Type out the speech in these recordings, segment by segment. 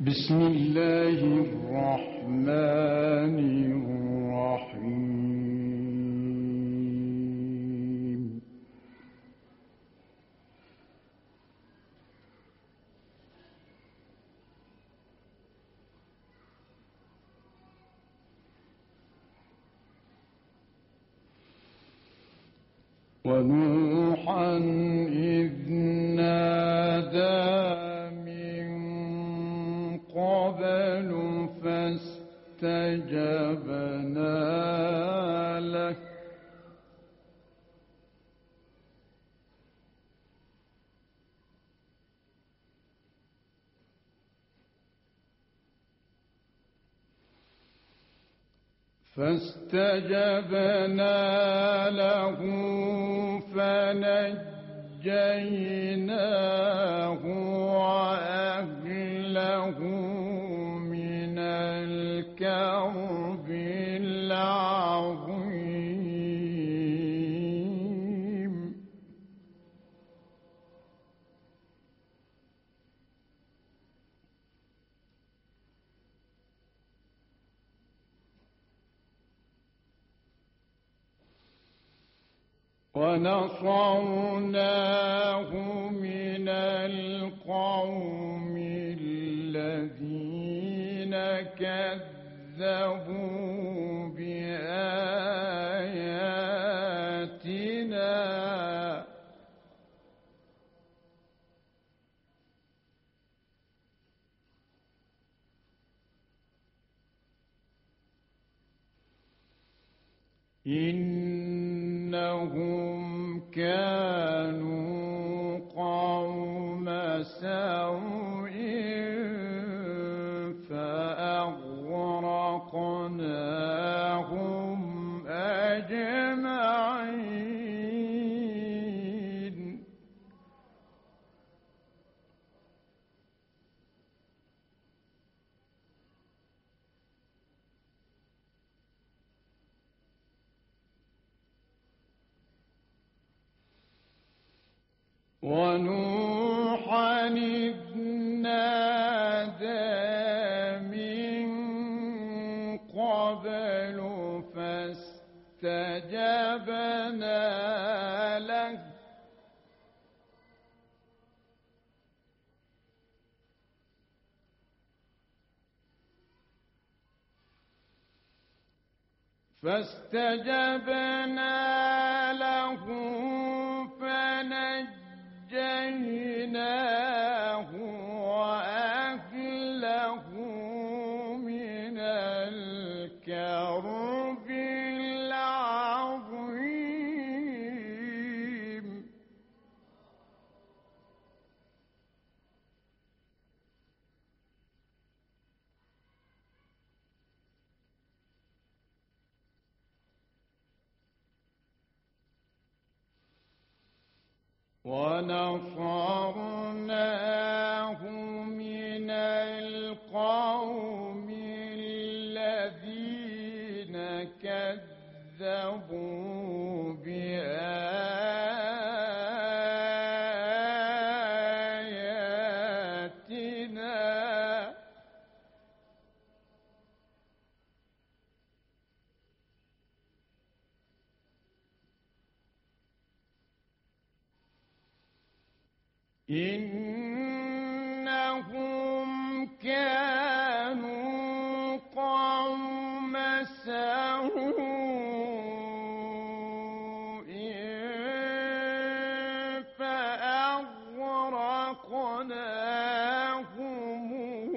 بسم الله الرحمن الرحيم. ونوحا إذ نادى من قبل فاستجبنا له فنجيناه وأهله من الكرب العظيم. ونصرناه من القوم الذين كذبوا بآياتنا إنهم كانوا قوم سوء فأغرقناهم أجمعين. ونوحا إذ نادى من قبل فاستجبنا له فنجيناه وأهله من الكرب العظيم. ونصرناه من القوم الذين كذبوا بآياتنا إنهم كانوا قوم سوء فأغرقناهم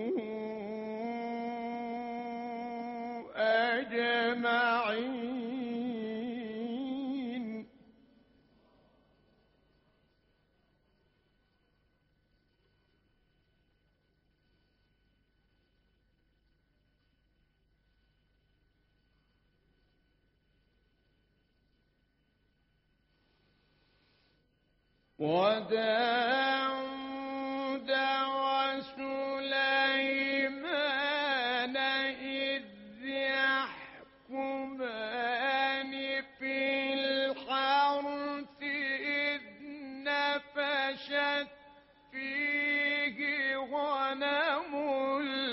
أجمعين. وداود وسليمان إذ يحكمان في الحرث إذ نفشت فيه غنم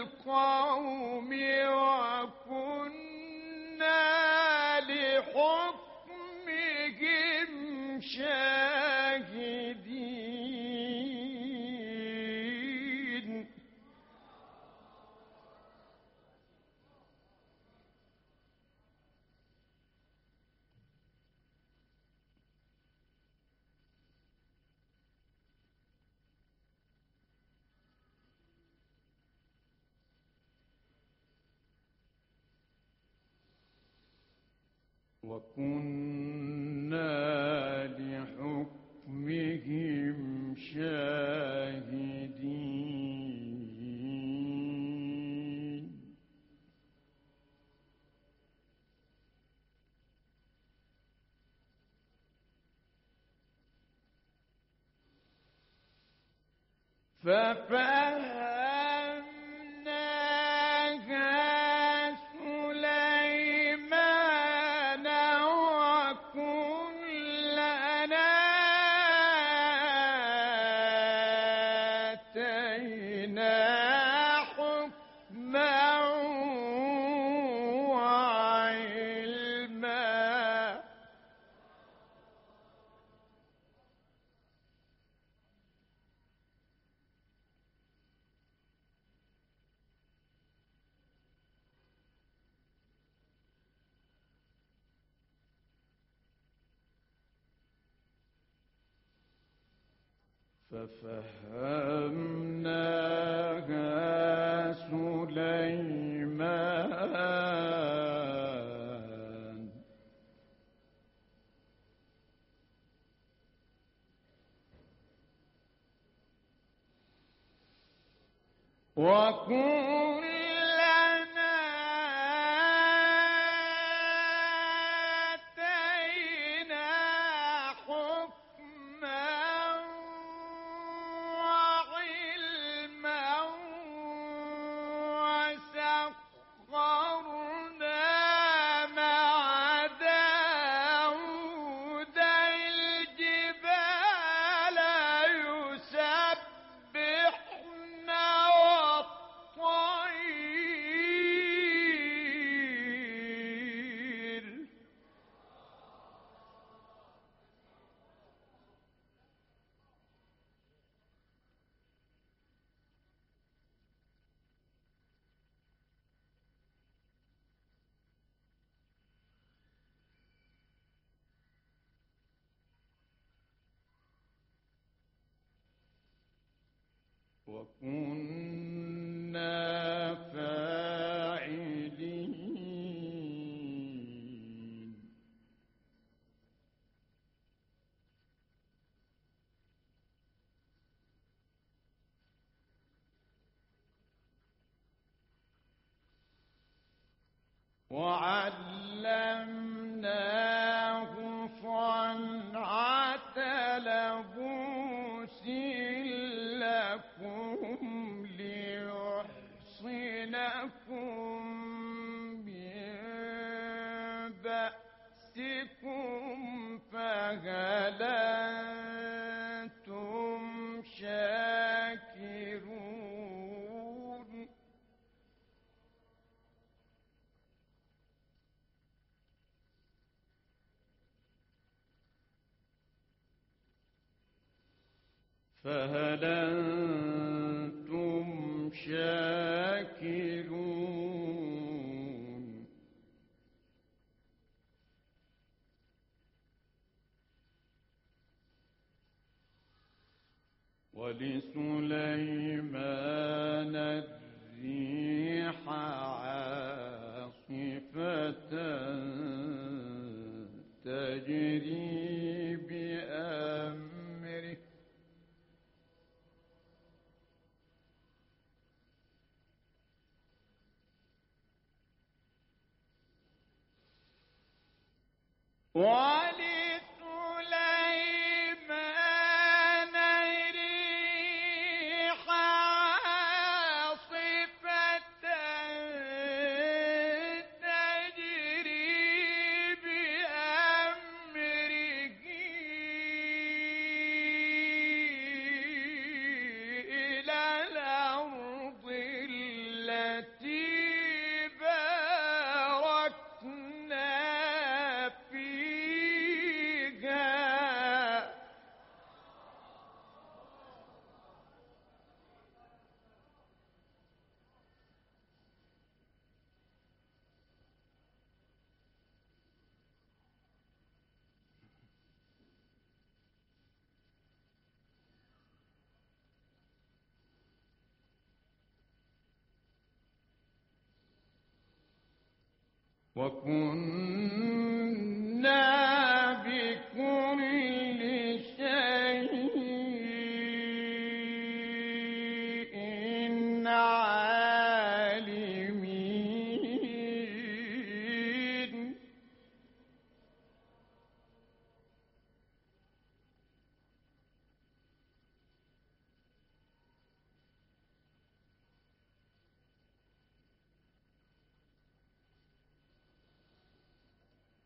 وكنا لحكمهم شاهدين ففهمناها سليمان وكلنا آتينا حكما وعلما ففهمناها سليمان وكلنا آتينا حكما وعلما وسخرنا مع داود الجبال يسبحن والطير وكنا فاعلين وعلمناه صنعة لبوس لكم ليحصنكم من بأسكم فهل أنتم شاكرون فهل أنتم شاكرون ولسليمان الريح عاصفة تجري بأمره ولسليمان الريح عاصفة تجري بأمره إلى الأرض التي باركنا فيها وكنا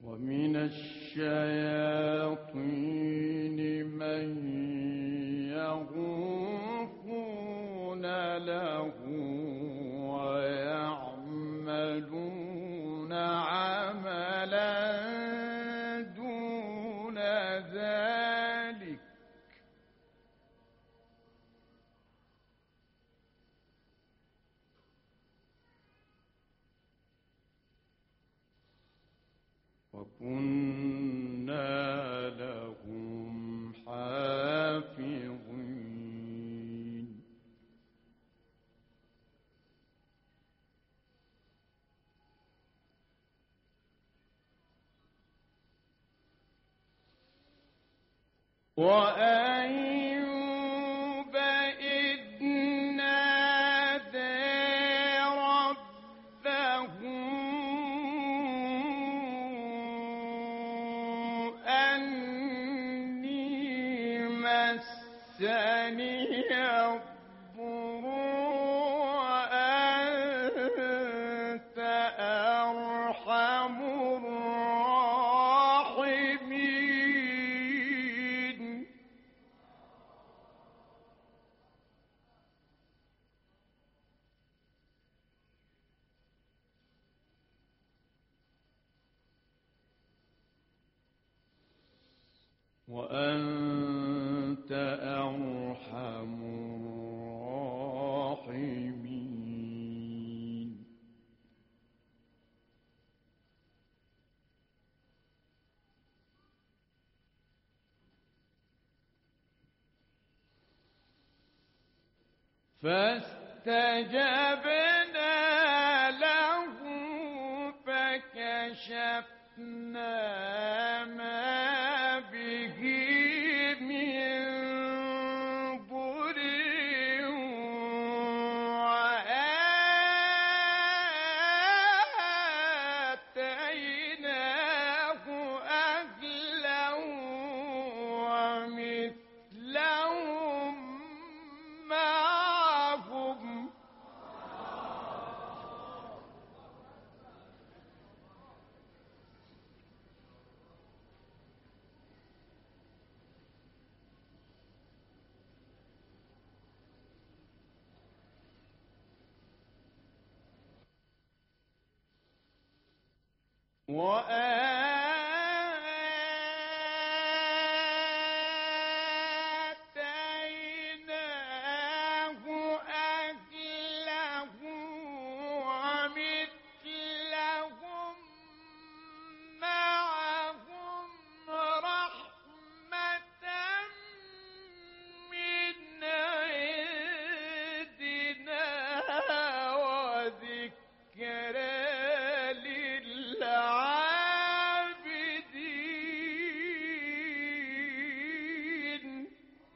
ومن الشياطين من يغوصون له ويعملون عملا دون ذلك وكنا لهم حافظين وأيوب إذ نادى ربه أني مسني الضر وأنت أرحم الراحمين وأنت أرحم الراحمين فاستجبنا له فكشفنا ما به من ضر وآتيناه أهلا ومثلهم معهم وآتيناه أهله ومثلهم معهم رحمة من عندنا وذكرى للعابدين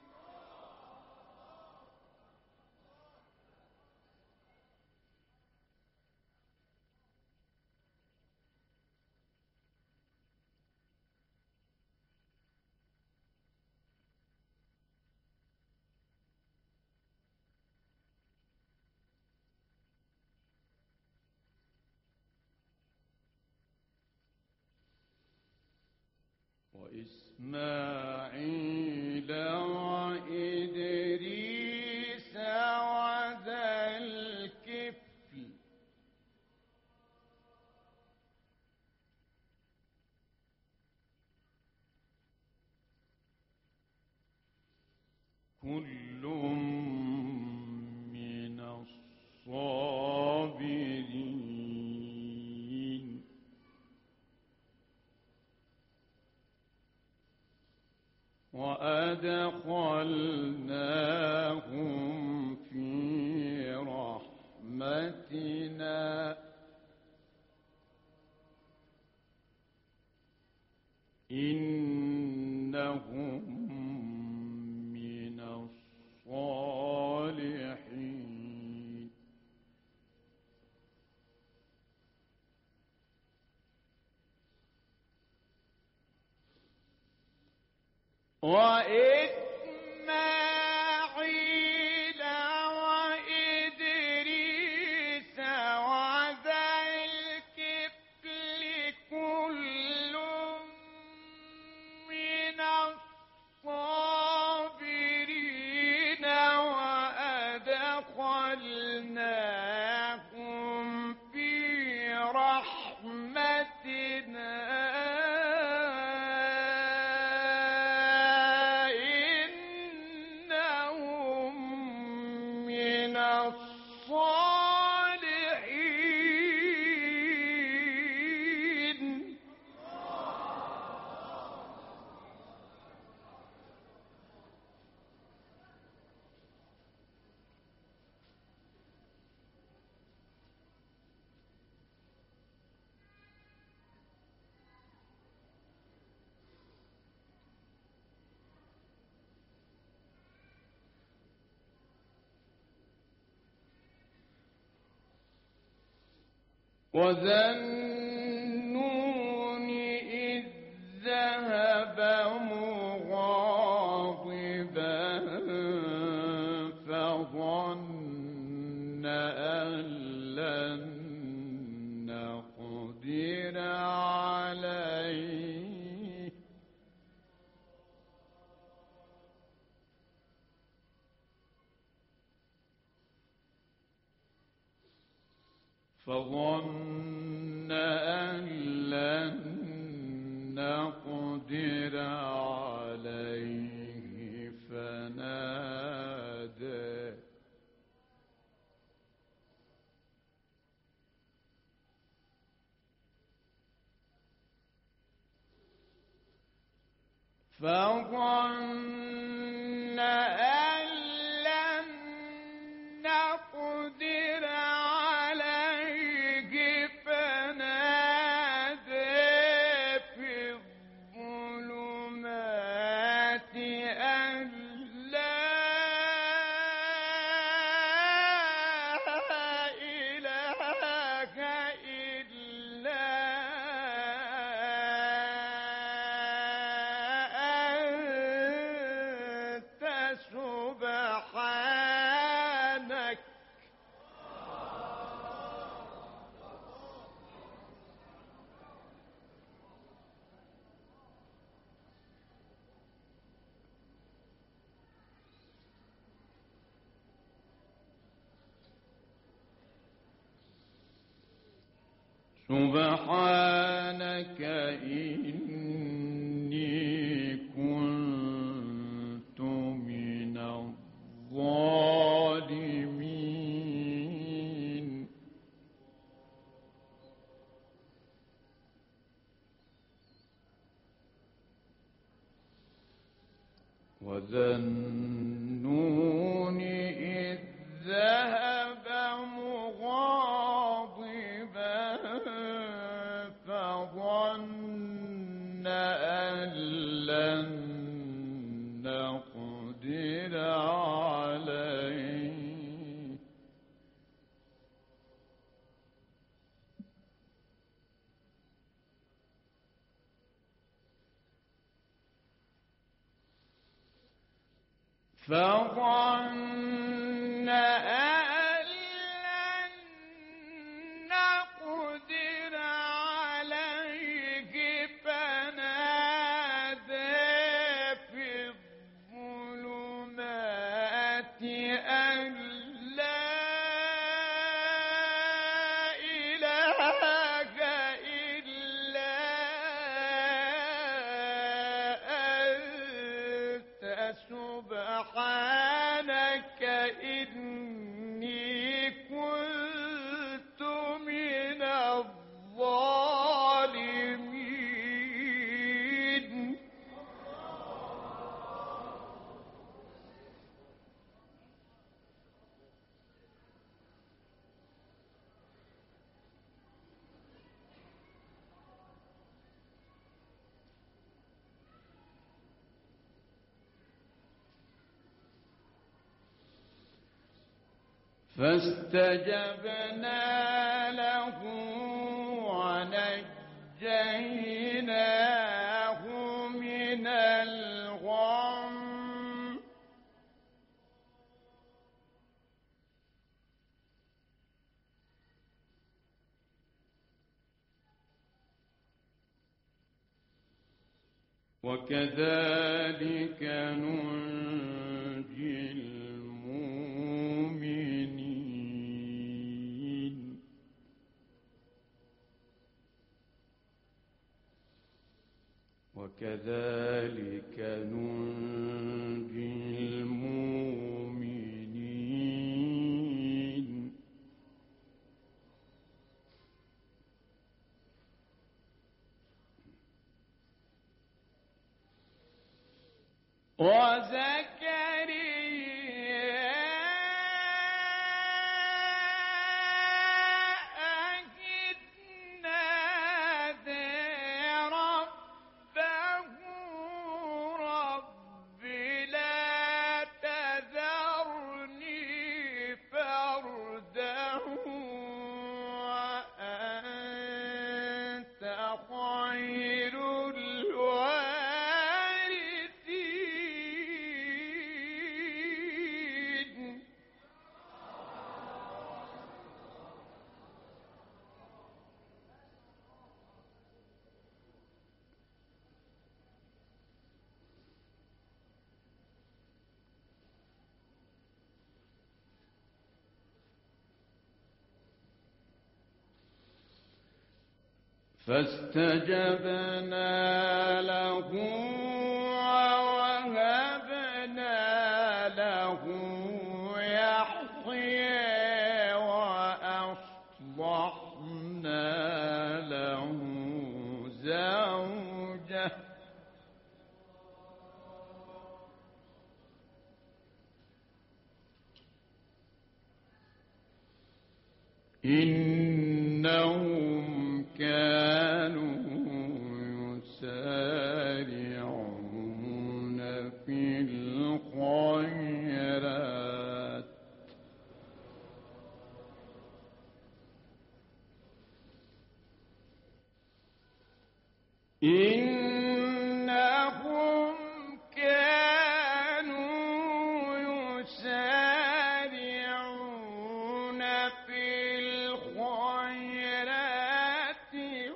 وإسماعيل وإدريس وذا الكفل كل من الصابرين وأدخلناهم في رحمتنا إنهم من الصالحين وإسماعيل وإدريس وذا الكفل كل وذا النون إذ ذهب مغاضبا فظن أن لن نقدر عليه فنادى فظن أن لن نقدر عليه فنادى في الظلمات أن لا إله إلا أنت سبحانك سبحانك إني كنت من الظالمين وذا النون إذ ذهب مغاضبا فظن أن لن نقدر عليه فظن أن لن نقدر عليه فنادى في الظلمات أن لا إله إلا أنت سبحانك إني كنت من الظالمين فاستجبنا له ونجيناه من الغم وكذلك ننجي المؤمنين وكذلك ننجي المؤمنين وزكريا إذ نادى ربه رب لا تذرني فردا وأنت فاستجبنا له ووهبنا له يحيى وأصلحنا له زوجه إنهم كانوا يسارعون في الخيرات إنهم كانوا يسارعون في الخيرات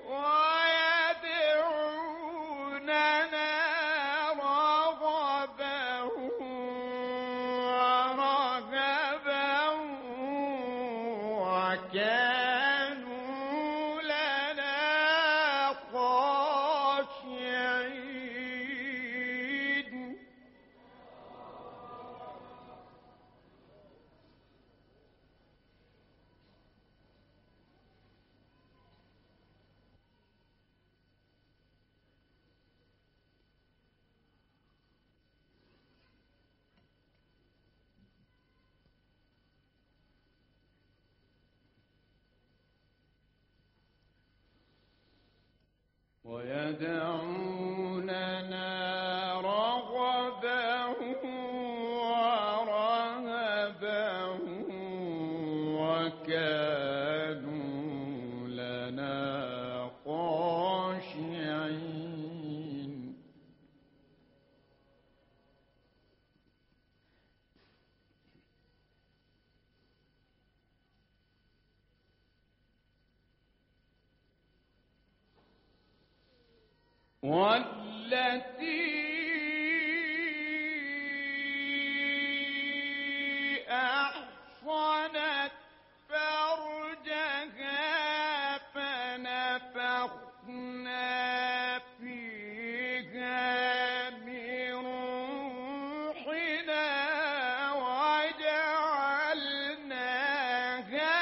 ويدعوننا رغبا ورهبا وكانوا لنا خاشعين ويدعوننا رغبا ورهبا وكانوا لنا خاشعين والتي أحصنت فرجها فنفخنا فيها من روحنا وجعلناها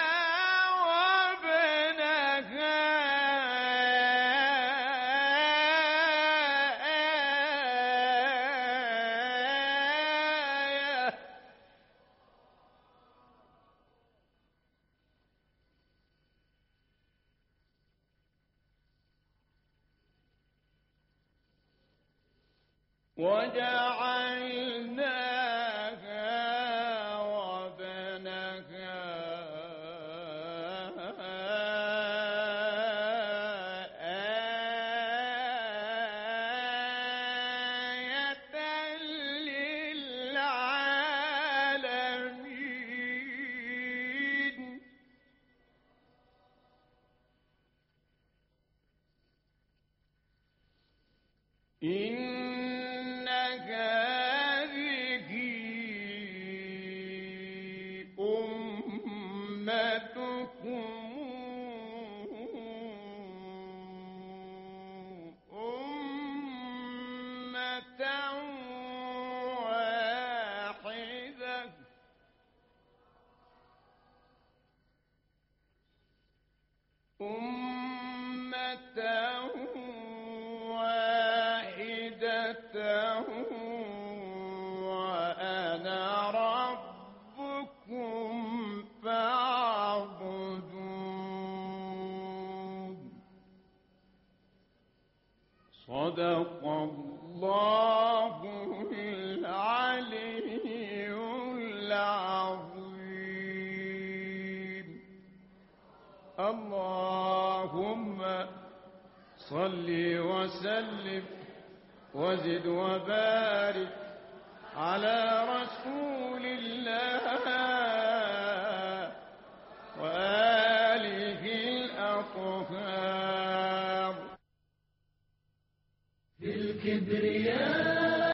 وابنها آية للعالمين إن هذه أمتكم أمة واحدة وأنا ربكم فاعبدون صدق الله العلي العظيم. اللهم صل وسلم وزد وبارك على